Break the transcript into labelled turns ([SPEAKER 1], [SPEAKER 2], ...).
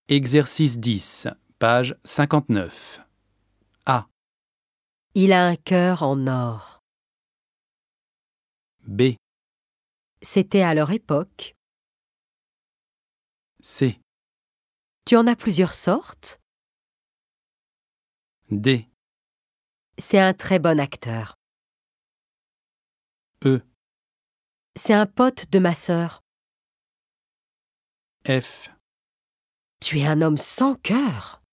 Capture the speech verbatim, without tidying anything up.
[SPEAKER 1] Exercice dix, page cinquante-neuf. A.
[SPEAKER 2] Il a un cœur en or.
[SPEAKER 1] B.
[SPEAKER 2] C'était à leur époque.
[SPEAKER 1] C.
[SPEAKER 2] Tu en as plusieurs sortes?
[SPEAKER 1] D.
[SPEAKER 2] C'est un très bon acteur.
[SPEAKER 1] E.
[SPEAKER 2] C'est un pote de ma sœur.
[SPEAKER 1] F.
[SPEAKER 2] Tu es un homme sans cœur.